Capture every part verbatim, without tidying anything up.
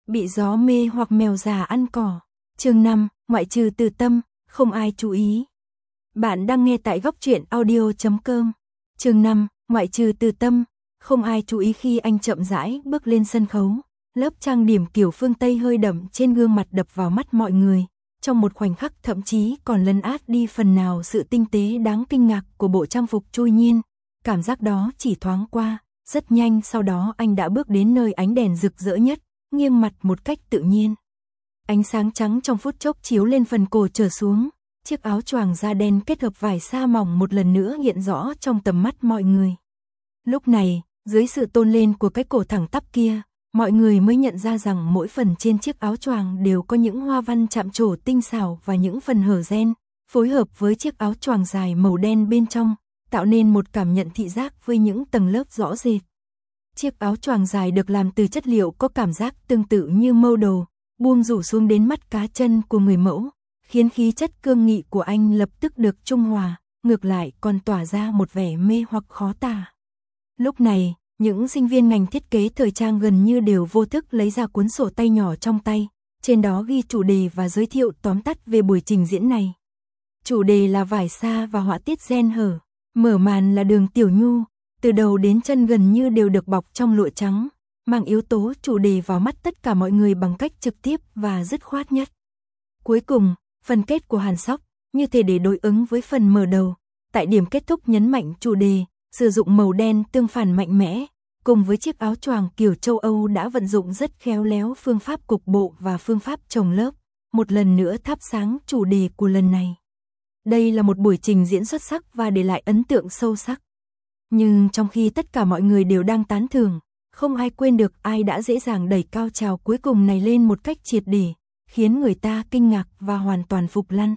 Bị gió mê hoặc mèo già ăn cỏ. Chương năm, ngoại trừ Từ Tâm, không ai chú ý. Bạn đang nghe tại góc truyện audio chấm com. Chương năm, ngoại trừ Từ Tâm, không ai chú ý khi anh chậm rãi bước lên sân khấu. Lớp trang điểm kiểu phương Tây hơi đậm trên gương mặt đập vào mắt mọi người. Trong một khoảnh khắc thậm chí còn lấn át đi phần nào sự tinh tế đáng kinh ngạc của bộ trang phục trôi nhiên. Cảm giác đó chỉ thoáng qua, rất nhanh sau đó anh đã bước đến nơi ánh đèn rực rỡ nhất, nghiêng mặt một cách tự nhiên. Ánh sáng trắng trong phút chốc chiếu lên phần cổ trở xuống, chiếc áo choàng da đen kết hợp vải sa mỏng một lần nữa hiện rõ trong tầm mắt mọi người. Lúc này, dưới sự tôn lên của cái cổ thẳng tắp kia, mọi người mới nhận ra rằng mỗi phần trên chiếc áo choàng đều có những hoa văn chạm trổ tinh xảo và những phần hở ren, phối hợp với chiếc áo choàng dài màu đen bên trong, tạo nên một cảm nhận thị giác với những tầng lớp rõ rệt. Chiếc áo choàng dài được làm từ chất liệu có cảm giác tương tự như mâu đồ, buông rủ xuống đến mắt cá chân của người mẫu, khiến khí chất cương nghị của anh lập tức được trung hòa, ngược lại còn tỏa ra một vẻ mê hoặc khó tả. Lúc này, những sinh viên ngành thiết kế thời trang gần như đều vô thức lấy ra cuốn sổ tay nhỏ trong tay, trên đó ghi chủ đề và giới thiệu tóm tắt về buổi trình diễn này. Chủ đề là vải sa và họa tiết ren hở, mở màn là Đường Tiểu Nhu, từ đầu đến chân gần như đều được bọc trong lụa trắng, mang yếu tố chủ đề vào mắt tất cả mọi người bằng cách trực tiếp và dứt khoát nhất. Cuối cùng, phần kết của Hàn Sóc, như thể để đối ứng với phần mở đầu, tại điểm kết thúc nhấn mạnh chủ đề, sử dụng màu đen tương phản mạnh mẽ, cùng với chiếc áo choàng kiểu châu Âu đã vận dụng rất khéo léo phương pháp cục bộ và phương pháp chồng lớp, một lần nữa thắp sáng chủ đề của lần này. Đây là một buổi trình diễn xuất sắc và để lại ấn tượng sâu sắc. Nhưng trong khi tất cả mọi người đều đang tán thưởng, không ai quên được ai đã dễ dàng đẩy cao trào cuối cùng này lên một cách triệt để, khiến người ta kinh ngạc và hoàn toàn phục lăn.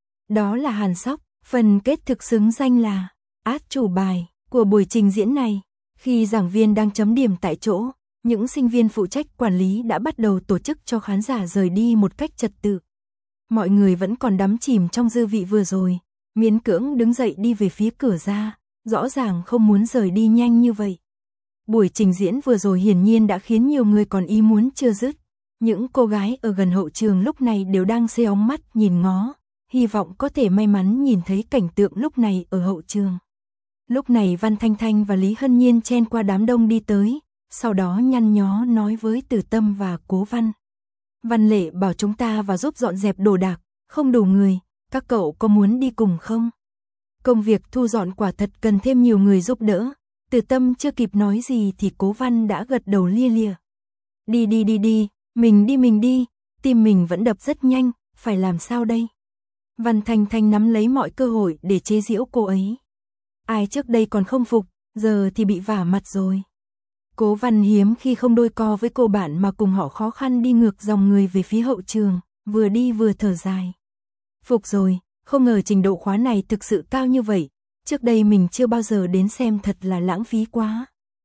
Đó là Hàn Sóc, phần kết thực xứng danh là át chủ bài của buổi trình diễn này. Khi giảng viên đang chấm điểm tại chỗ, những sinh viên phụ trách quản lý đã bắt đầu tổ chức cho khán giả rời đi một cách trật tự. Mọi người vẫn còn đắm chìm trong dư vị vừa rồi, miễn cưỡng đứng dậy đi về phía cửa ra, rõ ràng không muốn rời đi nhanh như vậy. Buổi trình diễn vừa rồi hiển nhiên đã khiến nhiều người còn ý muốn chưa dứt. Những cô gái ở gần hậu trường lúc này đều đang xê óng mắt nhìn ngó, hy vọng có thể may mắn nhìn thấy cảnh tượng lúc này ở hậu trường. Lúc này Văn Thanh Thanh và Lý Hân Nhiên chen qua đám đông đi tới, sau đó nhăn nhó nói với Từ Tâm và Cố Văn. Văn Lệ bảo chúng ta vào giúp dọn dẹp đồ đạc, không đủ người, các cậu có muốn đi cùng không? Công việc thu dọn quả thật cần thêm nhiều người giúp đỡ. Từ Tâm chưa kịp nói gì thì Cố Văn đã gật đầu lia lịa. Đi đi đi đi, mình đi mình đi, tim mình vẫn đập rất nhanh, phải làm sao đây? Văn Thanh Thanh nắm lấy mọi cơ hội để chế giễu cô ấy. Ai trước đây còn không phục, giờ thì bị vả mặt rồi. Cố Văn hiếm khi không đôi co với cô bạn mà cùng họ khó khăn đi ngược dòng người về phía hậu trường, vừa đi vừa thở dài. Phục rồi, không ngờ trình độ khóa này thực sự cao như vậy, trước đây mình chưa bao giờ đến xem thật là lãng phí quá.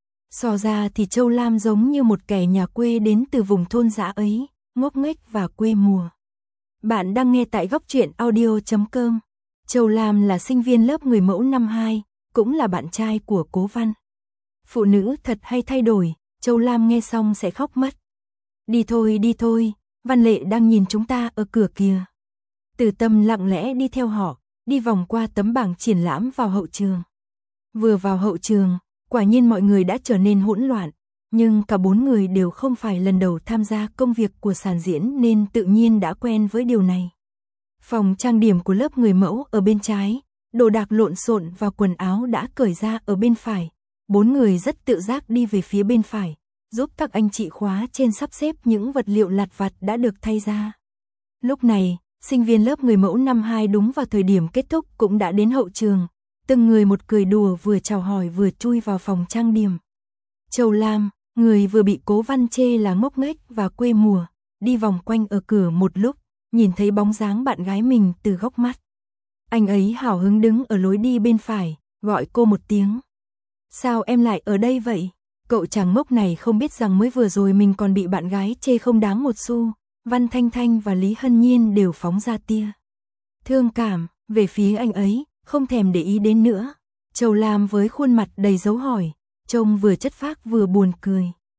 So ra thì Châu Lam giống như một kẻ nhà quê đến từ vùng thôn dã ấy, ngốc nghếch và quê mùa. Bạn đang nghe tại góc truyện audio chấm com. Châu Lam là sinh viên lớp người mẫu năm hai, cũng là bạn trai của Cố Văn. Phụ nữ thật hay thay đổi, Châu Lam nghe xong sẽ khóc mất. Đi thôi đi thôi, Văn Lệ đang nhìn chúng ta ở cửa kìa. Từ Tâm lặng lẽ đi theo họ, đi vòng qua tấm bảng triển lãm vào hậu trường. Vừa vào hậu trường, quả nhiên mọi người đã trở nên hỗn loạn, nhưng cả bốn người đều không phải lần đầu tham gia công việc của sàn diễn nên tự nhiên đã quen với điều này. Phòng trang điểm của lớp người mẫu ở bên trái, đồ đạc lộn xộn và quần áo đã cởi ra ở bên phải. Bốn người rất tự giác đi về phía bên phải, giúp các anh chị khóa trên sắp xếp những vật liệu lặt vặt đã được thay ra. Lúc này, sinh viên lớp người mẫu năm hai đúng vào thời điểm kết thúc cũng đã đến hậu trường, từng người một cười đùa vừa chào hỏi vừa chui vào phòng trang điểm. Châu Lam, người vừa bị Cố Văn chê là ngốc nghếch và quê mùa, đi vòng quanh ở cửa một lúc, nhìn thấy bóng dáng bạn gái mình từ góc mắt. Anh ấy hào hứng đứng ở lối đi bên phải, gọi cô một tiếng. Sao em lại ở đây vậy? Cậu chàng ngốc này không biết rằng mới vừa rồi mình còn bị bạn gái chê không đáng một xu. Văn Thanh Thanh và Lý Hân Nhiên đều phóng ra tia thương cảm về phía anh ấy, không thèm để ý đến nữa. Châu Lam với khuôn mặt đầy dấu hỏi, trông vừa chất phác vừa buồn cười.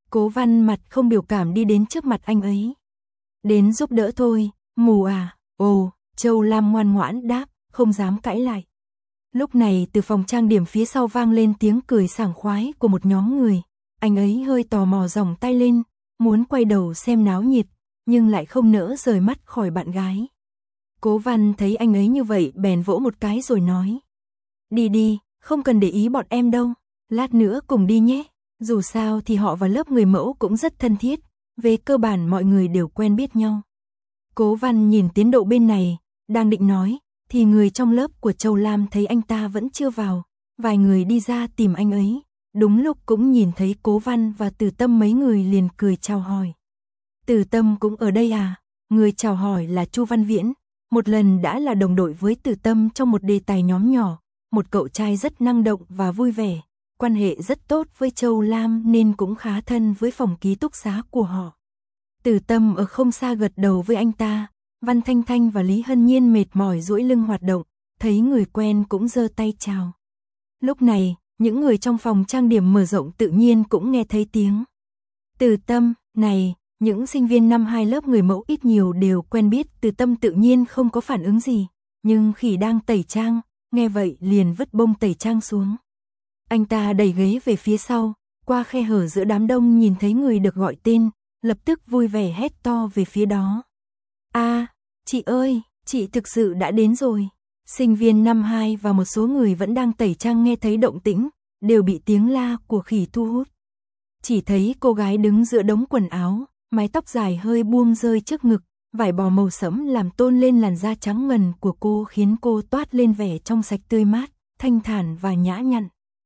Cố Văn mặt không biểu cảm đi đến trước mặt anh ấy. Đến giúp đỡ thôi, mù à, ồ, Châu Lam ngoan ngoãn đáp, không dám cãi lại. Lúc này từ phòng trang điểm phía sau vang lên tiếng cười sảng khoái của một nhóm người. Anh ấy hơi tò mò giỏng tay lên, muốn quay đầu xem náo nhiệt, nhưng lại không nỡ rời mắt khỏi bạn gái. Cố Văn thấy anh ấy như vậy bèn vỗ một cái rồi nói. Đi đi, không cần để ý bọn em đâu, lát nữa cùng đi nhé. Dù sao thì họ và lớp người mẫu cũng rất thân thiết, về cơ bản mọi người đều quen biết nhau. Cố Văn nhìn tiến độ bên này, đang định nói, thì người trong lớp của Châu Lam thấy anh ta vẫn chưa vào, vài người đi ra tìm anh ấy, đúng lúc cũng nhìn thấy Cố Văn và Từ Tâm, mấy người liền cười chào hỏi. Từ Tâm cũng ở đây à? Người chào hỏi là Chu Văn Viễn, một lần đã là đồng đội với Từ Tâm trong một đề tài nhóm nhỏ, một cậu trai rất năng động và vui vẻ, quan hệ rất tốt với Châu Lam nên cũng khá thân với phòng ký túc xá của họ. Từ Tâm ở không xa gật đầu với anh ta. Văn Thanh Thanh và Lý Hân Nhiên mệt mỏi duỗi lưng hoạt động, thấy người quen cũng giơ tay chào. Lúc này, những người trong phòng trang điểm mở rộng tự nhiên cũng nghe thấy tiếng. Từ Tâm, này, những sinh viên năm hai lớp người mẫu ít nhiều đều quen biết. Từ Tâm tự nhiên không có phản ứng gì, nhưng khi đang tẩy trang, nghe vậy liền vứt bông tẩy trang xuống. Anh ta đẩy ghế về phía sau, qua khe hở giữa đám đông nhìn thấy người được gọi tên, lập tức vui vẻ hét to về phía đó. A, à, chị ơi, chị thực sự đã đến rồi. Sinh viên năm hai và một số người vẫn đang tẩy trang nghe thấy động tĩnh, đều bị tiếng la của Khỉ thu hút. Chỉ thấy cô gái đứng giữa đống quần áo, mái tóc dài hơi buông rơi trước ngực, vải bò màu sẫm làm tôn lên làn da trắng ngần của cô, khiến cô toát lên vẻ trong sạch tươi mát, thanh thản và nhã nhặn.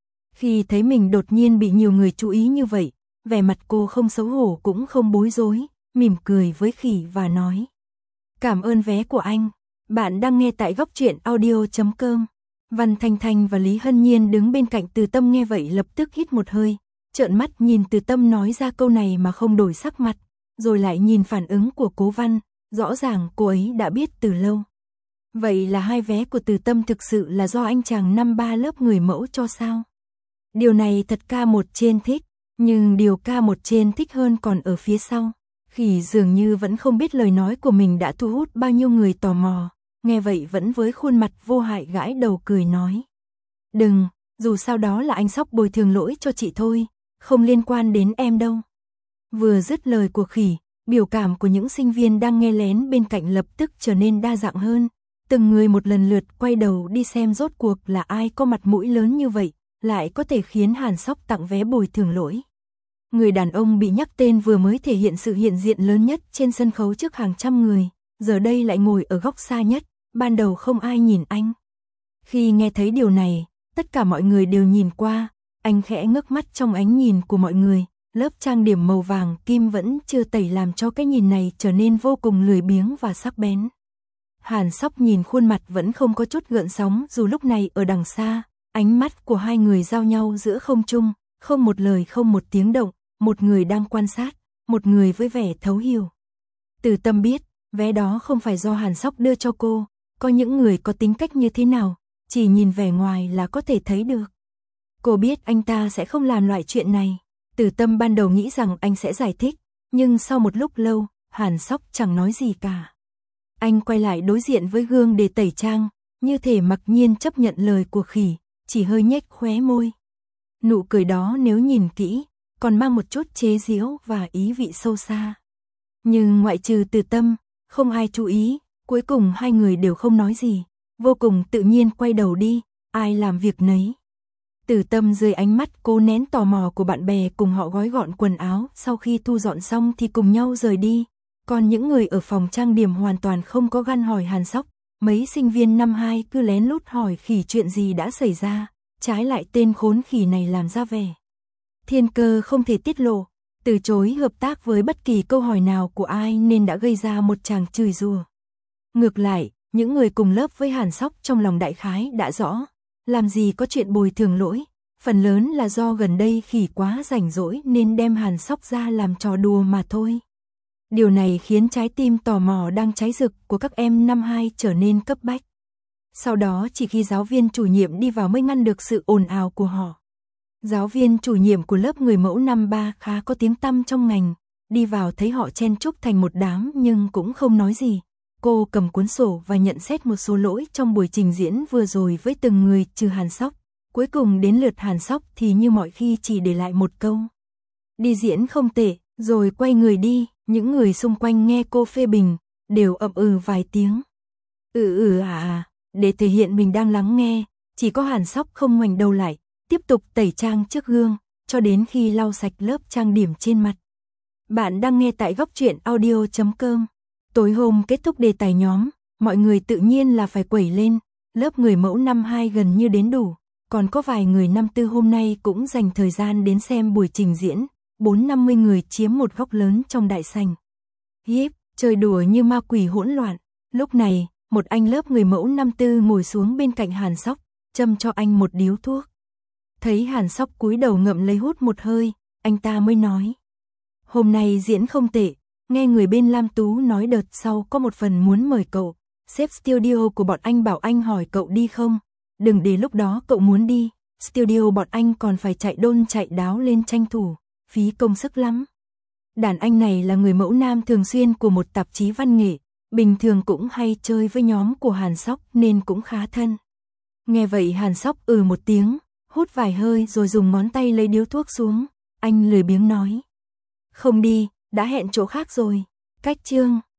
Khi thấy mình đột nhiên bị nhiều người chú ý như vậy, vẻ mặt cô không xấu hổ cũng không bối rối, mỉm cười với Khỉ và nói. Cảm ơn vé của anh. Bạn đang nghe tại góc truyện audio chấm com. Văn Thanh Thanh và Lý Hân Nhiên đứng bên cạnh Từ Tâm nghe vậy lập tức hít một hơi, trợn mắt nhìn Từ Tâm nói ra câu này mà không đổi sắc mặt, rồi lại nhìn phản ứng của Cố Văn, rõ ràng cô ấy đã biết từ lâu. Vậy là hai vé của Từ Tâm thực sự là do anh chàng năm ba lớp người mẫu cho sao? Điều này thật ca một trên thích, nhưng điều ca một trên thích hơn còn ở phía sau. Khỉ dường như vẫn không biết lời nói của mình đã thu hút bao nhiêu người tò mò, nghe vậy vẫn với khuôn mặt vô hại gãi đầu cười nói. Đừng, dù sao đó là anh Sóc bồi thường lỗi cho chị thôi, không liên quan đến em đâu. Vừa dứt lời của Khỉ, biểu cảm của những sinh viên đang nghe lén bên cạnh lập tức trở nên đa dạng hơn, từng người một lần lượt quay đầu đi xem rốt cuộc là ai có mặt mũi lớn như vậy, lại có thể khiến Hàn Sóc tặng vé bồi thường lỗi. Người đàn ông bị nhắc tên vừa mới thể hiện sự hiện diện lớn nhất trên sân khấu trước hàng trăm người, giờ đây lại ngồi ở góc xa nhất, ban đầu không ai nhìn anh. Khi nghe thấy điều này, tất cả mọi người đều nhìn qua, anh khẽ ngước mắt trong ánh nhìn của mọi người, lớp trang điểm màu vàng kim vẫn chưa tẩy làm cho cái nhìn này trở nên vô cùng lười biếng và sắc bén. Hàn Sóc nhìn khuôn mặt vẫn không có chút gợn sóng dù lúc này ở đằng xa, ánh mắt của hai người giao nhau giữa không trung, không một lời không một tiếng động. Một người đang quan sát, một người với vẻ thấu hiểu. Từ Tâm biết, vé đó không phải do Hàn Sóc đưa cho cô, có những người có tính cách như thế nào, chỉ nhìn vẻ ngoài là có thể thấy được. Cô biết anh ta sẽ không làm loại chuyện này. Từ Tâm ban đầu nghĩ rằng anh sẽ giải thích, nhưng sau một lúc lâu, Hàn Sóc chẳng nói gì cả. Anh quay lại đối diện với gương để tẩy trang, như thể mặc nhiên chấp nhận lời của Khỉ, chỉ hơi nhếch khóe môi. Nụ cười đó nếu nhìn kỹ, còn mang một chút chế giễu và ý vị sâu xa. Nhưng ngoại trừ Từ Tâm, không ai chú ý, cuối cùng hai người đều không nói gì, vô cùng tự nhiên quay đầu đi, ai làm việc nấy. Từ Tâm dưới ánh mắt cố nén tò mò của bạn bè cùng họ gói gọn quần áo, sau khi thu dọn xong thì cùng nhau rời đi. Còn những người ở phòng trang điểm hoàn toàn không có gan hỏi Hàn Sóc, mấy sinh viên năm hai cứ lén lút hỏi Khỉ chuyện gì đã xảy ra, trái lại tên khốn Khỉ này làm ra vẻ thiên cơ không thể tiết lộ, từ chối hợp tác với bất kỳ câu hỏi nào của ai nên đã gây ra một tràng chửi rủa. Ngược lại, những người cùng lớp với Hàn Sóc trong lòng đại khái đã rõ, làm gì có chuyện bồi thường lỗi, phần lớn là do gần đây Khỉ quá rảnh rỗi nên đem Hàn Sóc ra làm trò đùa mà thôi. Điều này khiến trái tim tò mò đang cháy rực của các em năm hai trở nên cấp bách. Sau đó chỉ khi giáo viên chủ nhiệm đi vào mới ngăn được sự ồn ào của họ. Giáo viên chủ nhiệm của lớp người mẫu năm ba khá có tiếng tăm trong ngành, đi vào thấy họ chen chúc thành một đám nhưng cũng không nói gì. Cô cầm cuốn sổ và nhận xét một số lỗi trong buổi trình diễn vừa rồi với từng người trừ Hàn Sóc. Cuối cùng đến lượt Hàn Sóc thì như mọi khi chỉ để lại một câu: đi diễn không tệ, rồi quay người đi. Những người xung quanh nghe cô phê bình, đều ậm ừ vài tiếng. Ừ ừ à à, để thể hiện mình đang lắng nghe, chỉ có Hàn Sóc không ngoảnh đầu lại, tiếp tục tẩy trang trước gương, cho đến khi lau sạch lớp trang điểm trên mặt. Bạn đang nghe tại góc truyện audio chấm com. Tối hôm kết thúc đề tài nhóm, mọi người tự nhiên là phải quẩy lên, lớp người mẫu năm hai gần như đến đủ, còn có vài người năm tư hôm nay cũng dành thời gian đến xem buổi trình diễn, bốn năm mươi người chiếm một góc lớn trong đại sảnh. Hiếp, chơi đùa như ma quỷ hỗn loạn. Lúc này, một anh lớp người mẫu năm tư ngồi xuống bên cạnh Hàn Sóc, châm cho anh một điếu thuốc. Thấy Hàn Sóc cúi đầu ngậm lấy hút một hơi, anh ta mới nói: hôm nay diễn không tệ, nghe người bên Lam Tú nói đợt sau có một phần muốn mời cậu, sếp studio của bọn anh bảo anh hỏi cậu đi không, đừng để lúc đó cậu muốn đi, studio bọn anh còn phải chạy đôn chạy đáo lên tranh thủ, phí công sức lắm. Đàn anh này là người mẫu nam thường xuyên của một tạp chí văn nghệ, bình thường cũng hay chơi với nhóm của Hàn Sóc nên cũng khá thân. Nghe vậy Hàn Sóc ừ một tiếng, hút vài hơi rồi dùng ngón tay lấy điếu thuốc xuống, anh lười biếng nói: không đi, đã hẹn chỗ khác rồi. Cách chương